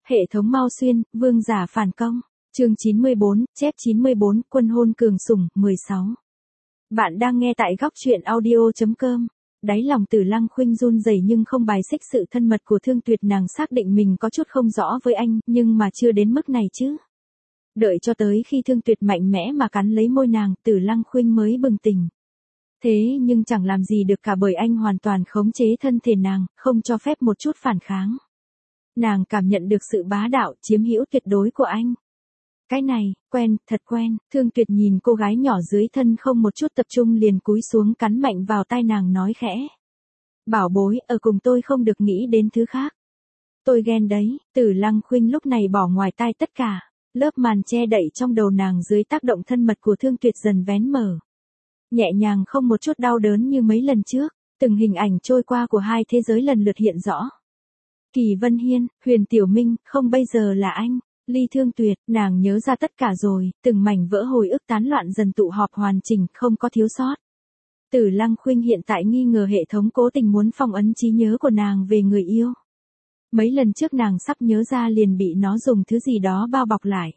Hệ thống Mao Xuyên, vương giả phản công. Chương 94, chép 94, quân hôn cường sủng, 16. Bạn đang nghe tại góc truyện audio.com. Đáy lòng Tử Lăng Khuynh run rẩy nhưng không bài xích sự thân mật của Thương Tuyệt, nàng xác định mình có chút không rõ với anh, nhưng mà chưa đến mức này chứ. Đợi cho tới khi Thương Tuyệt mạnh mẽ mà cắn lấy môi nàng, Tử Lăng Khuynh mới bừng tỉnh. Thế nhưng chẳng làm gì được cả bởi anh hoàn toàn khống chế thân thể nàng, không cho phép một chút phản kháng. Nàng cảm nhận được sự bá đạo, chiếm hữu tuyệt đối của anh. Cái này, quen, thật quen. Thương Tuyệt nhìn cô gái nhỏ dưới thân không một chút tập trung liền cúi xuống cắn mạnh vào tai nàng nói khẽ. Bảo bối, ở cùng tôi không được nghĩ đến thứ khác. Tôi ghen đấy. Tử Lăng Khuynh lúc này bỏ ngoài tai tất cả. Lớp màn che đậy trong đầu nàng dưới tác động thân mật của Thương Tuyệt dần vén mở. Nhẹ nhàng không một chút đau đớn như mấy lần trước. Từng hình ảnh trôi qua của hai thế giới lần lượt hiện rõ. Kỳ Vân Hiên, Huyền Tiểu Minh, không bây giờ là anh. Ly Thương Tuyệt, nàng nhớ ra tất cả rồi, từng mảnh vỡ hồi ức tán loạn dần tụ họp hoàn chỉnh, không có thiếu sót. Tử Lăng Khuynh hiện tại nghi ngờ hệ thống cố tình muốn phong ấn trí nhớ của nàng về người yêu. Mấy lần trước nàng sắp nhớ ra liền bị nó dùng thứ gì đó bao bọc lại.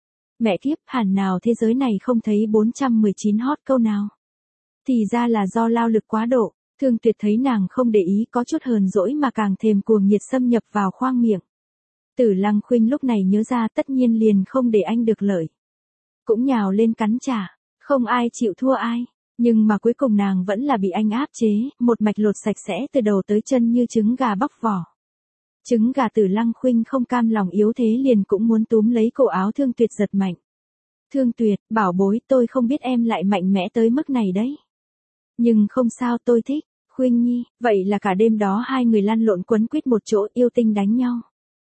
Mẹ kiếp, hẳn nào thế giới này không thấy 419 hot câu nào. Thì ra là do lao lực quá độ. Thương Tuyệt thấy nàng không để ý, có chút hờn dỗi mà càng thêm cuồng nhiệt xâm nhập vào khoang miệng. Tử Lăng Khuynh lúc này nhớ ra tất nhiên liền không để anh được lợi. Cũng nhào lên cắn trả, không ai chịu thua ai. Nhưng mà cuối cùng nàng vẫn là bị anh áp chế, một mạch lột sạch sẽ từ đầu tới chân như trứng gà bóc vỏ. Trứng gà. Tử Lăng Khuynh không cam lòng yếu thế liền cũng muốn túm lấy cổ áo Thương Tuyệt giật mạnh. Thương Tuyệt, bảo bối, tôi không biết em lại mạnh mẽ tới mức này đấy. Nhưng không sao, tôi thích. Khuynh nhi, vậy là cả đêm đó hai người lăn lộn quấn quýt một chỗ, yêu tinh đánh nhau.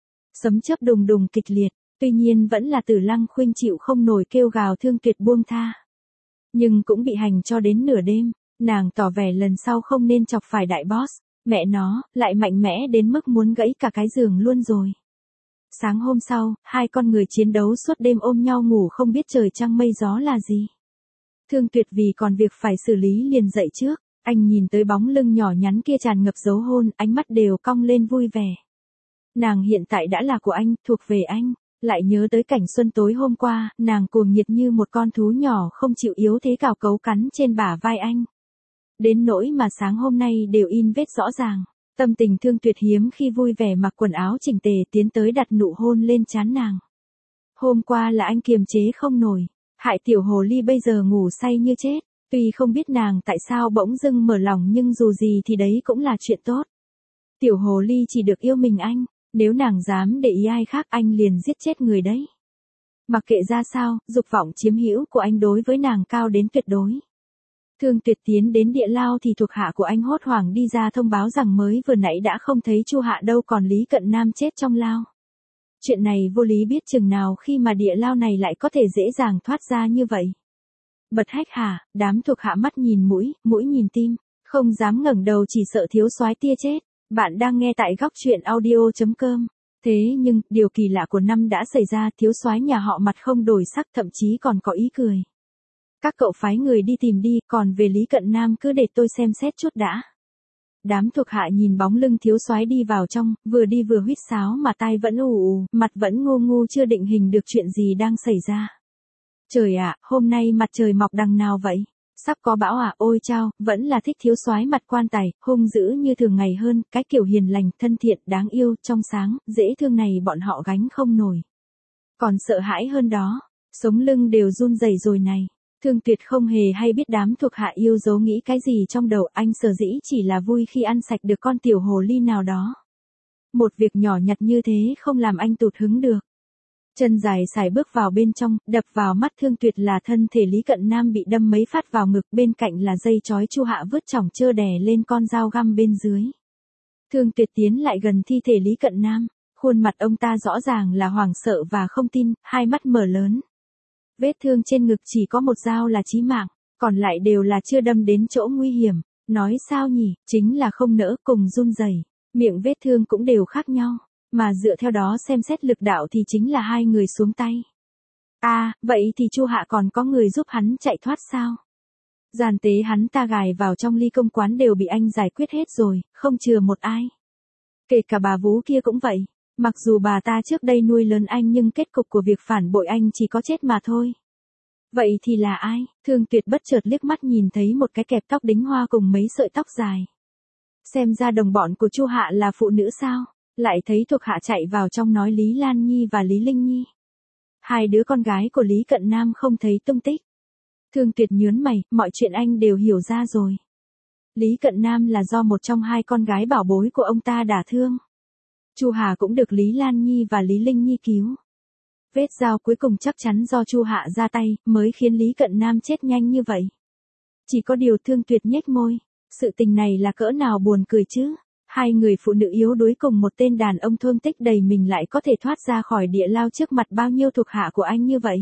Sấm chớp đùng đùng kịch liệt, tuy nhiên vẫn là Tử Lăng Khuynh chịu không nổi kêu gào Thương Tuyệt buông tha. Nhưng cũng bị hành cho đến nửa đêm, nàng tỏ vẻ lần sau không nên chọc phải đại boss, mẹ nó, lại mạnh mẽ đến mức muốn gãy cả cái giường luôn rồi. Sáng hôm sau, hai con người chiến đấu suốt đêm ôm nhau ngủ không biết trời trăng mây gió là gì. Thương Tuyệt vì còn việc phải xử lý liền dậy trước, anh nhìn tới bóng lưng nhỏ nhắn kia tràn ngập dấu hôn, ánh mắt đều cong lên vui vẻ. Nàng hiện tại đã là của anh, thuộc về anh, lại nhớ tới cảnh xuân tối hôm qua, nàng cuồng nhiệt như một con thú nhỏ không chịu yếu thế cào cấu cắn trên bả vai anh. Đến nỗi mà sáng hôm nay đều in vết rõ ràng, tâm tình Thương Tuyệt hiếm khi vui vẻ mặc quần áo chỉnh tề tiến tới đặt nụ hôn lên trán nàng. Hôm qua là anh kiềm chế không nổi, hại tiểu hồ ly bây giờ ngủ say như chết, tuy không biết nàng tại sao bỗng dưng mở lòng nhưng dù gì thì đấy cũng là chuyện tốt. Tiểu hồ ly chỉ được yêu mình anh. Nếu nàng dám để ý ai khác anh liền giết chết người đấy. Mặc kệ ra sao, dục vọng chiếm hữu của anh đối với nàng cao đến tuyệt đối. Thương Tuyệt tiến đến địa lao thì thuộc hạ của anh hốt hoảng đi ra thông báo rằng mới vừa nãy đã không thấy Chu Hạ đâu, còn Lý Cận Nam chết trong lao. Chuyện này vô lý biết chừng nào khi mà địa lao này lại có thể dễ dàng thoát ra như vậy. Bật hách hả, đám thuộc hạ mắt nhìn mũi, mũi nhìn tim, không dám ngẩng đầu chỉ sợ thiếu soái tia chết. Bạn đang nghe tại góc truyện audio.com. Thế nhưng, điều kỳ lạ của năm đã xảy ra, thiếu soái nhà họ mặt không đổi sắc, thậm chí còn có ý cười. Các cậu phái người đi tìm đi, còn về Lý Cận Nam cứ để tôi xem xét chút đã. Đám thuộc hạ nhìn bóng lưng thiếu soái đi vào trong, vừa đi vừa huýt sáo mà tai vẫn ù ù, mặt vẫn ngu ngu chưa định hình được chuyện gì đang xảy ra. Trời ạ, hôm nay mặt trời mọc đằng nào vậy? Sắp có bão à, ôi chao, vẫn là thích thiếu soái mặt quan tài, hung dữ như thường ngày hơn, cái kiểu hiền lành, thân thiện, đáng yêu, trong sáng, dễ thương này bọn họ gánh không nổi. Còn sợ hãi hơn đó, sống lưng đều run rẩy rồi này. Thương Tuyệt không hề hay biết đám thuộc hạ yêu dấu nghĩ cái gì trong đầu, anh sở dĩ chỉ là vui khi ăn sạch được con tiểu hồ ly nào đó. Một việc nhỏ nhặt như thế không làm anh tụt hứng được. Chân dài sải bước vào bên trong, đập vào mắt Thương Tuyệt là thân thể Lý Cận Nam bị đâm mấy phát vào ngực, bên cạnh là dây chói Chu Hạ vứt chỏng chơ đè lên con dao găm bên dưới. Thương Tuyệt tiến lại gần thi thể Lý Cận Nam, khuôn mặt ông ta rõ ràng là hoảng sợ và không tin, hai mắt mở lớn. Vết thương trên ngực chỉ có một dao là chí mạng, còn lại đều là chưa đâm đến chỗ nguy hiểm. Nói sao nhỉ, chính là không nỡ, cùng run rẩy, miệng vết thương cũng đều khác nhau. Mà dựa theo đó xem xét lực đạo thì chính là hai người xuống tay. Vậy thì Chu Hạ còn có người giúp hắn chạy thoát sao? Giàn tế hắn ta gài vào trong ly công quán đều bị anh giải quyết hết rồi, không chừa một ai. Kể cả bà vú kia cũng vậy. Mặc dù bà ta trước đây nuôi lớn anh nhưng kết cục của việc phản bội anh chỉ có chết mà thôi. Vậy thì là ai? Thương Tuyệt bất chợt liếc mắt nhìn thấy một cái kẹp tóc đính hoa cùng mấy sợi tóc dài. Xem ra đồng bọn của Chu Hạ là phụ nữ sao? Lại thấy thuộc hạ chạy vào trong nói Lý Lan Nhi và Lý Linh Nhi. Hai đứa con gái của Lý Cận Nam không thấy tung tích. Thương Tuyệt nhớn mày, mọi chuyện anh đều hiểu ra rồi. Lý Cận Nam là do một trong hai con gái bảo bối của ông ta đả thương. Chu Hà cũng được Lý Lan Nhi và Lý Linh Nhi cứu. Vết dao cuối cùng chắc chắn do Chu Hạ ra tay, mới khiến Lý Cận Nam chết nhanh như vậy. Chỉ có điều Thương Tuyệt nhếch môi, sự tình này là cỡ nào buồn cười chứ. Hai người phụ nữ yếu đuối cùng một tên đàn ông thương tích đầy mình lại có thể thoát ra khỏi địa lao trước mặt bao nhiêu thuộc hạ của anh như vậy.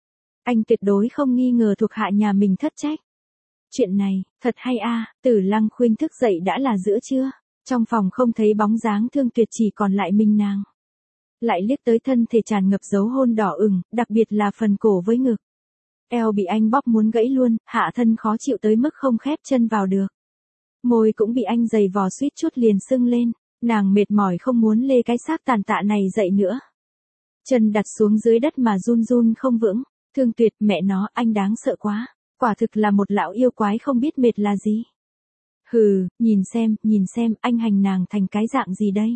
Anh tuyệt đối không nghi ngờ thuộc hạ nhà mình thất trách. Chuyện này, thật hay a. Tử Lăng Khuynh thức dậy đã là giữa trưa. Trong phòng không thấy bóng dáng Thương Tuyệt, chỉ còn lại mình nàng. Lại liếc tới thân thể tràn ngập dấu hôn đỏ ửng, đặc biệt là phần cổ với ngực. Eo bị anh bóp muốn gãy luôn, hạ thân khó chịu tới mức không khép chân vào được. Môi cũng bị anh giày vò suýt chút liền sưng lên, nàng mệt mỏi không muốn lê cái xác tàn tạ này dậy nữa. Chân đặt xuống dưới đất mà run run không vững. Thương Tuyệt, mẹ nó, anh đáng sợ quá. Quả thực là một lão yêu quái không biết mệt là gì. Hừ, nhìn xem, anh hành nàng thành cái dạng gì đây?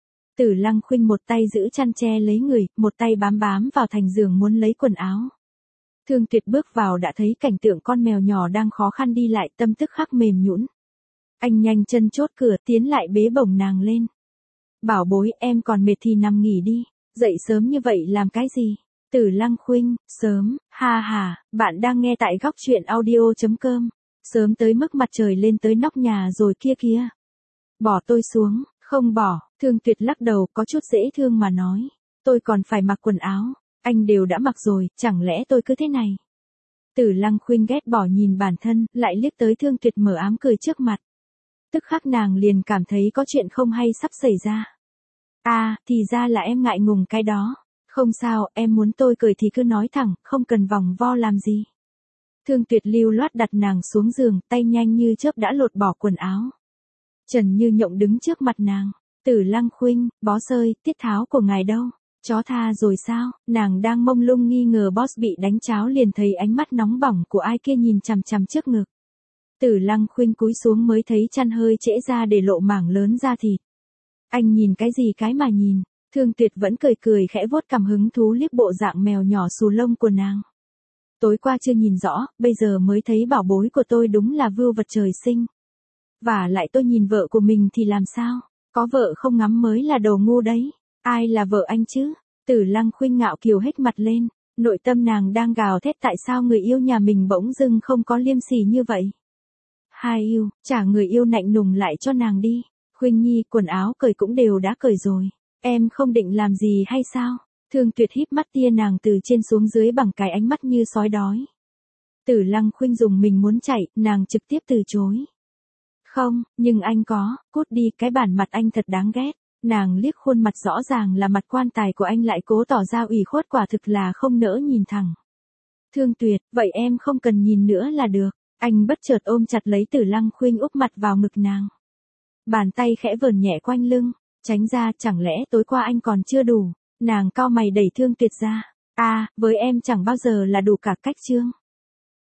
Tử Lăng Khuynh một tay giữ chăn che lấy người, một tay bám vào thành giường muốn lấy quần áo. Thương Tuyệt bước vào đã thấy cảnh tượng con mèo nhỏ đang khó khăn đi lại, tâm tức khắc mềm nhũn. Anh nhanh chân chốt cửa tiến lại bế bổng nàng lên. Bảo bối, em còn mệt thì nằm nghỉ đi, dậy sớm như vậy làm cái gì? Tử Lăng Khuynh, sớm, ha ha, bạn đang nghe tại góc truyện audio.com. Sớm tới mức mặt trời lên tới nóc nhà rồi kia kìa. Bỏ tôi xuống, không bỏ. Thương Tuyệt lắc đầu, có chút dễ thương mà nói. Tôi còn phải mặc quần áo, anh đều đã mặc rồi, chẳng lẽ tôi cứ thế này? Tử Lăng Khuynh ghét bỏ nhìn bản thân, lại liếc tới Thương Tuyệt mở ám cười trước mặt. Tức khắc nàng liền cảm thấy có chuyện không hay sắp xảy ra. À, thì ra là em ngại ngùng cái đó. Không sao, em muốn tôi cười thì cứ nói thẳng, không cần vòng vo làm gì. Thương Tuyệt lưu loát đặt nàng xuống giường, tay nhanh như chớp đã lột bỏ quần áo. Trần Như Nhộng đứng trước mặt nàng. Tử Lăng Khuynh, boss ơi, tiết tháo của ngài đâu? Chó tha rồi sao? Nàng đang mông lung nghi ngờ boss bị đánh cháo liền thấy ánh mắt nóng bỏng của ai kia nhìn chằm chằm trước ngực. Tử Lăng Khuynh cúi xuống mới thấy chăn hơi trễ ra để lộ mảng lớn da thịt. Anh nhìn cái gì cái mà nhìn? Thương Tuyệt vẫn cười khẽ vuốt cằm hứng thú liếc bộ dạng mèo nhỏ xù lông của nàng. Tối qua chưa nhìn rõ, bây giờ mới thấy bảo bối của tôi đúng là vưu vật trời sinh. Và lại tôi nhìn vợ của mình thì làm sao? Có vợ không ngắm mới là đồ ngu đấy. Ai là vợ anh chứ? Tử Lăng Khuynh ngạo kiều hết mặt lên. Nội tâm nàng đang gào thét tại sao người yêu nhà mình bỗng dưng không có liêm sỉ như vậy. Hai yêu, trả người yêu nạnh nùng lại cho nàng đi. Khuynh Nhi, quần áo cởi cũng đều đã cởi rồi. Em không định làm gì hay sao? Thương Tuyệt híp mắt tia nàng từ trên xuống dưới bằng cái ánh mắt như sói đói. Tử Lăng Khuynh dùng mình muốn chạy, nàng trực tiếp từ chối. Không, nhưng anh có, cút đi, cái bản mặt anh thật đáng ghét. Nàng liếc khuôn mặt rõ ràng là mặt quan tài của anh lại cố tỏ ra ủy khuất, quả thực là không nỡ nhìn thẳng. Thương Tuyệt, vậy em không cần nhìn nữa là được. Anh bất chợt ôm chặt lấy Tử Lăng Khuynh úp mặt vào ngực nàng. Bàn tay khẽ vờn nhẹ quanh lưng, tránh ra, chẳng lẽ tối qua anh còn chưa đủ. Nàng cau mày đẩy Thương Tuyệt ra. À, với em chẳng bao giờ là đủ cả cách chương.